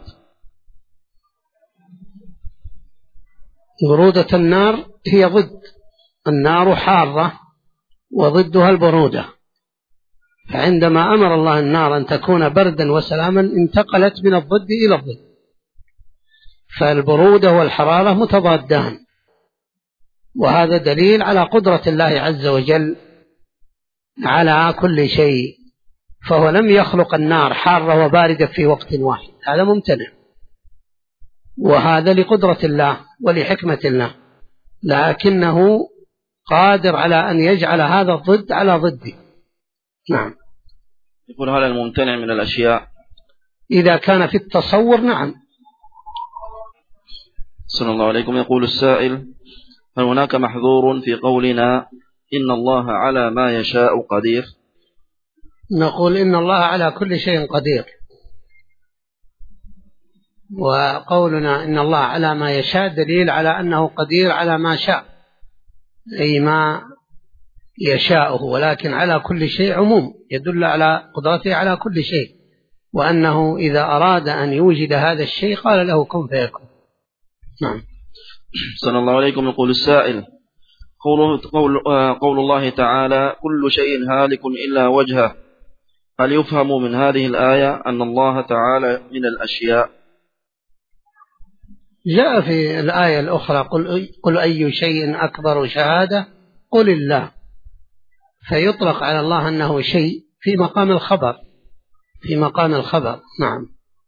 B: برودة النار هي ضد، النار حارة وضدها البرودة، فعندما أمر الله النار أن تكون بردا وسلاما انتقلت من الضد إلى الضد، فالبرودة والحرارة متضادان، وهذا دليل على قدرة الله عز وجل على كل شيء، فهو لم يخلق النار حارة وباردة في وقت واحد، هذا ممتنع، وهذا لقدرة الله ولحكمة الله، لكنه قادر على أن يجعل هذا الضد على ضده. نعم.
A: يقول: هل الممتنع من الأشياء
B: إذا كان في التصور؟ نعم.
A: صلى الله عليكم. يقول السائل: هل هناك محظور في قولنا إن الله على ما يشاء قدير؟
B: نقول إن الله على كل شيء قدير، وقولنا إن الله على ما يشاء دليل على أنه قدير على ما شاء، أي ما يشاءه، ولكن على كل شيء عموم يدل على قدرته على كل شيء، وأنه إذا أراد أن يوجد هذا الشيء قال له كن فيكون. نعم.
A: صلى الله عليكم. يقول السائل: قول الله تعالى: كل شيء هالك إلا وجهه، هل يفهم من هذه الآية أن الله تعالى من الأشياء؟
B: جاء في الآية الأخرى: قل أي شيء أكبر شهادة قل الله، فيطلق على الله أنه شيء في مقام الخبر، في مقام الخبر. نعم.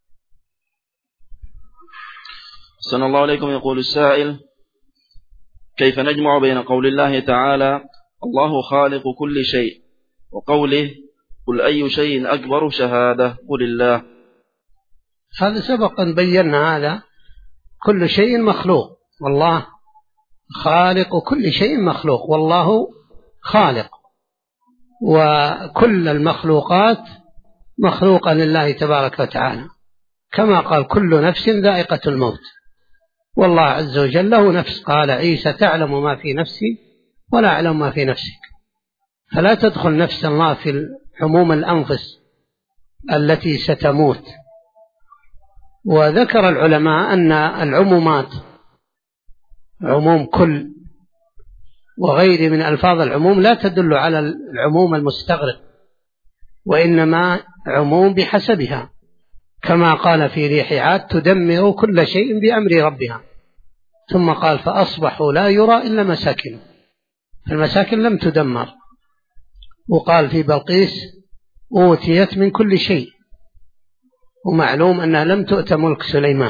A: صلى الله عليكم. يقول السائل: كيف نجمع بين قول الله تعالى الله خالق كل شيء وقوله قل أي شيء أكبر شهادة قل الله؟
B: هذا سبق أن بينا هذا، كل شيء مخلوق والله خالق كل شيء مخلوق، والله خالق، وكل المخلوقات مخلوقة لله تبارك وتعالى، كما قال كل نفس ذائقة الموت، والله عز وجل له نفس، قال عيسى تعلم ما في نفسي ولا أعلم ما في نفسك، فلا تدخل نفس الله في عموم الأنفس التي ستموت. وذكر العلماء أن العمومات عموم كل وغير من ألفاظ العموم لا تدل على العموم المستغرق، وإنما عموم بحسبها، كما قال في ريح عاد تدمر كل شيء بأمر ربها، ثم قال فأصبحوا لا يرى إلا مساكن، فالمساكن لم تدمر. وقال في بلقيس أوتيت من كل شيء، ومعلوم أنها لم تؤت ملك سليمان،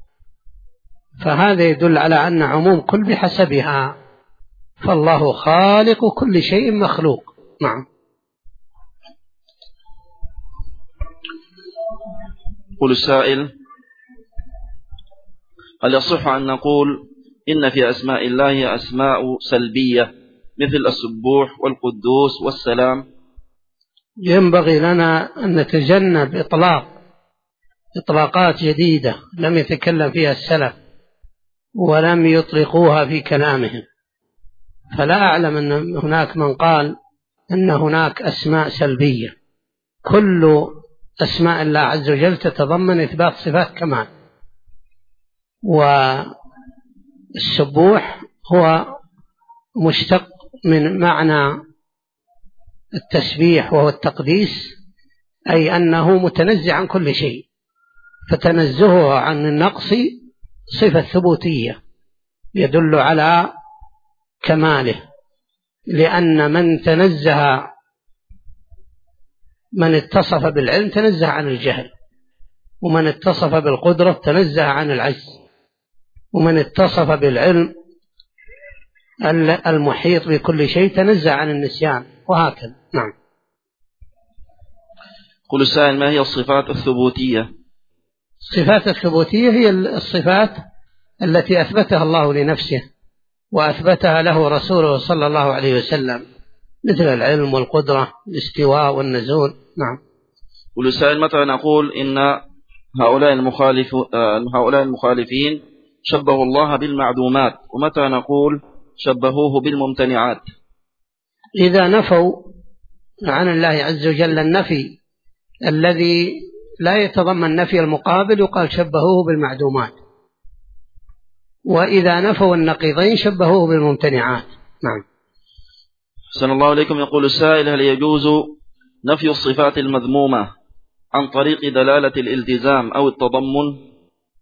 B: فهذا يدل على أن عموم كل بحسبها، فالله خالق كل شيء مخلوق. نعم.
A: قل السائل: هل يصح أن نقول إن في أسماء الله أسماء سلبية مثل السبوح والقدوس والسلام؟
B: ينبغي لنا أن نتجنب إطلاقات جديدة لم يتكلم فيها السلف ولم يطلقوها في كلامهم، فلا أعلم أن هناك من قال أن هناك أسماء سلبية، كل أسماء الله عز وجل تتضمن إثبات صفات كمال، والسبوح هو مشتق من معنى التسبيح وهو التقديس، أي أنه متنزه عن كل شيء، فتنزهه عن النقص صفة ثبوتية يدل على كماله، لأن من اتصف بالعلم تنزه عن الجهل، ومن اتصف بالقدرة تنزه عن العجز، ومن اتصف بالعلم المحيط بكل شيء تنزه عن النسيان، وهكذا. نعم.
A: قل السائل: ما هي الصفات الثبوتية؟
B: الصفات الثبوتية هي الصفات التي أثبتها الله لنفسه وأثبتها له رسوله صلى الله عليه وسلم، مثل العلم والقدرة الاستواء والنزول. نعم.
A: قل السائل: متى نقول إن هؤلاء المخالفين شبهوا الله بالمعدومات، ومتى نقول شبهوه بالممتنعات؟
B: إذا نفوا عن الله عز وجل النفي الذي لا يتضمن نفي المقابل يقال شبهوه بالمعدومات، وإذا نفوا النقيضين شبهوه بالممتنعات. نعم.
A: أحسن الله إليكم. يقول السائل: هل يجوز نفي الصفات المذمومة عن طريق دلالة الالتزام أو التضمن؟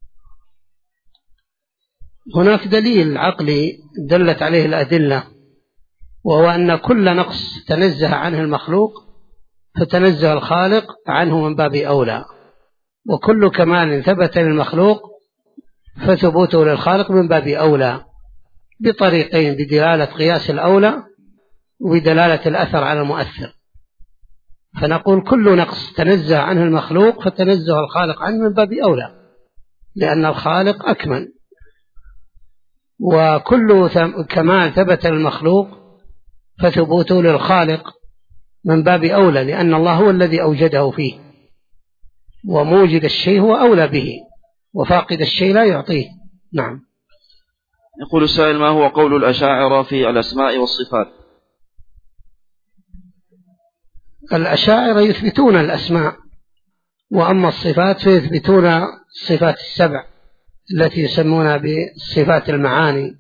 B: هناك دليل عقلي دلت عليه الأدلة، وهو أن كل نقص تنزه عنه المخلوق فتنزه الخالق عنه من باب أولى، وكل كمال ثبت للمخلوق فثبوته للخالق من باب أولى، بطريقين: بدلالة قياس الأولى وبدلالة الأثر على المؤثر. فنقول كل نقص تنزه عنه المخلوق فتنزه الخالق عنه من باب أولى، لأن الخالق أكمل، وكل كمال ثبت للمخلوق فثبوته للخالق من باب أولى، لأن الله هو الذي أوجده فيه، وموجد الشيء هو أولى به، وفاقد الشيء لا يعطيه. نعم.
A: يقول السائل: ما هو قول الأشاعرة في الأسماء والصفات؟
B: الأشاعرة يثبتون الأسماء، وأما الصفات فيثبتون الصفات السبع التي يسمونها بصفات المعاني،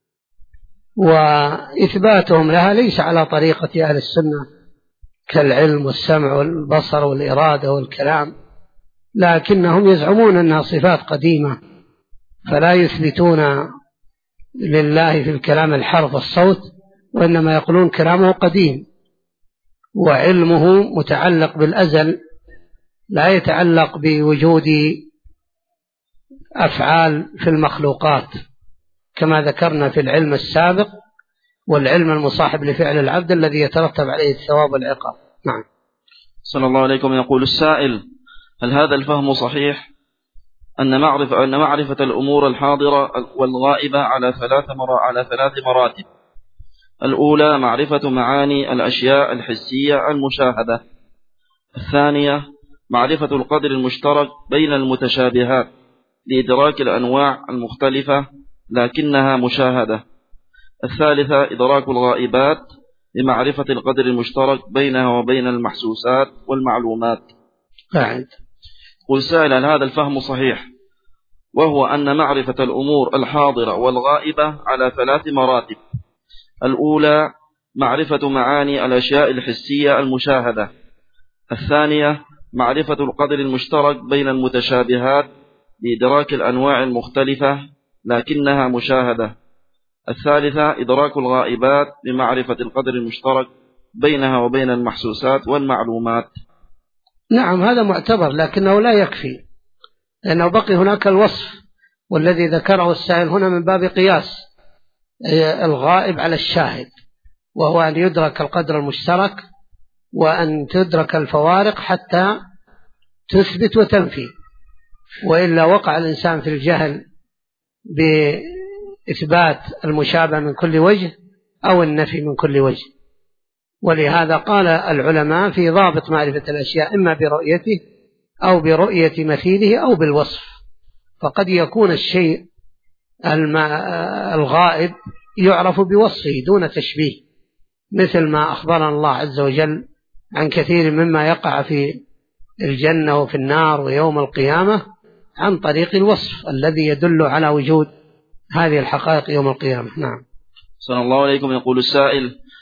B: وإثباتهم لها ليس على طريقة أهل السنة كالعلم والسمع والبصر والإرادة والكلام، لكنهم يزعمون أنها صفات قديمة، فلا يثبتون لله في الكلام الحرف والصوت، وإنما يقولون كلامه قديم وعلمه متعلق بالأزل، لا يتعلق بوجود أفعال في المخلوقات، كما ذكرنا في العلم السابق والعلم المصاحب لفعل العبد الذي يترتب عليه الثواب والعقاب. نعم.
A: صلى الله عليكم. يقول السائل: هل هذا الفهم صحيح أن معرفة الأمور الحاضرة والغائبة على ثلاث مراتب؟ الأولى معرفة معاني الأشياء الحسية المشاهدة، الثانية معرفة القدر المشترك بين المتشابهات لإدراك الأنواع المختلفة لكنها مشاهدة، الثالثة إدراك الغائبات لمعرفة القدر المشترك بينها وبين المحسوسات والمعلومات. قل سائل: هل هذا الفهم صحيح، وهو أن معرفة الأمور الحاضرة والغائبة على ثلاث مراتب؟ الأولى معرفة معاني الأشياء الحسية المشاهدة، الثانية معرفة القدر المشترك بين المتشابهات لإدراك الأنواع المختلفة لكنها مشاهدة، الثالثة إدراك الغائبات لمعرفة القدر المشترك بينها وبين المحسوسات والمعلومات.
B: نعم، هذا معتبر، لكنه لا يكفي، لأنه بقي هناك الوصف، والذي ذكره السائل هنا من باب قياس الغائب على الشاهد، وهو أن يدرك القدر المشترك وأن تدرك الفوارق حتى تثبت وتنفي، وإلا وقع الإنسان في الجهل بإثبات المشابه من كل وجه أو النفي من كل وجه. ولهذا قال العلماء في ضابط معرفة الأشياء إما برؤيته أو برؤية مثيله أو بالوصف، فقد يكون الشيء الغائب يعرف بوصفه دون تشبيه، مثل ما أخبرنا الله عز وجل عن كثير مما يقع في الجنة وفي النار ويوم القيامة عن طريق الوصف الذي يدل على وجود هذه الحقائق يوم القيامة. نعم.
A: صلى الله عليكم. يقول السائل: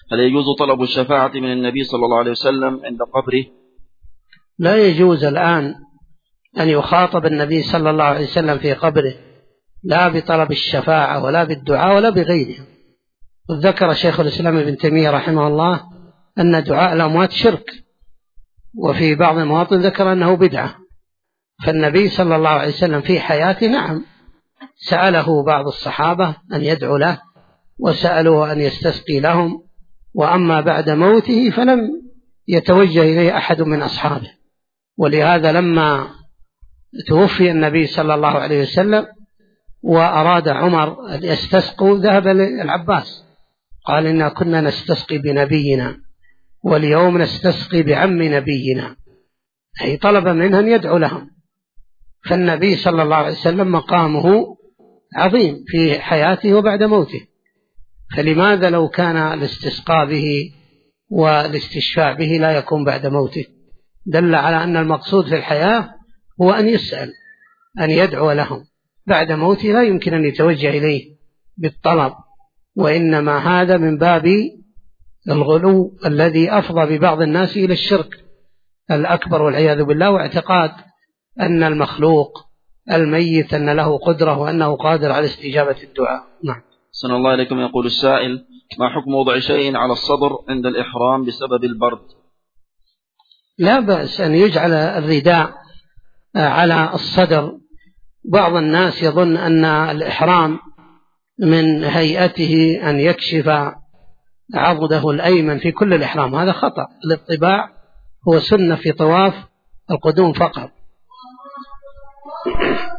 A: هل يجوز طلب الشفاعة من النبي صلى الله عليه وسلم عند قبره؟
B: لا يجوز الآن أن يخاطب النبي صلى الله عليه وسلم في قبره، لا بطلب الشفاعة ولا بالدعاء ولا بغيره. ذكر شيخ الإسلام ابن تيمية رحمه الله أن دعاء الأموات شرك، وفي بعض المواطن ذكر أنه بدعة. فالنبي صلى الله عليه وسلم في حياته نعم سأله بعض الصحابة أن يدعو له وسألوه أن يستسقي لهم، وأما بعد موته فلم يتوجه إليه أحد من أصحابه. ولهذا لما توفي النبي صلى الله عليه وسلم وأراد عمر أن يستسقوا ذهب للعباس قال إنا كنا نستسقي بنبينا واليوم نستسقي بعم نبينا، أي طلب منه أن يدعو لهم. فالنبي صلى الله عليه وسلم مقامه عظيم في حياته وبعد موته، فلماذا لو كان الاستسقاء به والاستشفاع به لا يكون بعد موته؟ دل على أن المقصود في الحياة هو أن يسأل أن يدعو لهم، بعد موته لا يمكن أن يتوجه إليه بالطلب، وإنما هذا من باب الغلو الذي أفضى ببعض الناس إلى الشرك الأكبر والعياذ بالله، واعتقاد أن المخلوق الميت أن له قدرة وأنه قادر على استجابة الدعاء. نعم.
A: أحسن الله إليكم. يقول السائل: ما حكم وضع شيء على الصدر عند الإحرام بسبب البرد؟
B: لا بأس أن يجعل الرداء على الصدر. بعض الناس يظن أن الإحرام من هيئته أن يكشف عضده الأيمن في كل الإحرام، هذا خطأ. الاطباع هو سنة في طواف القدوم فقط.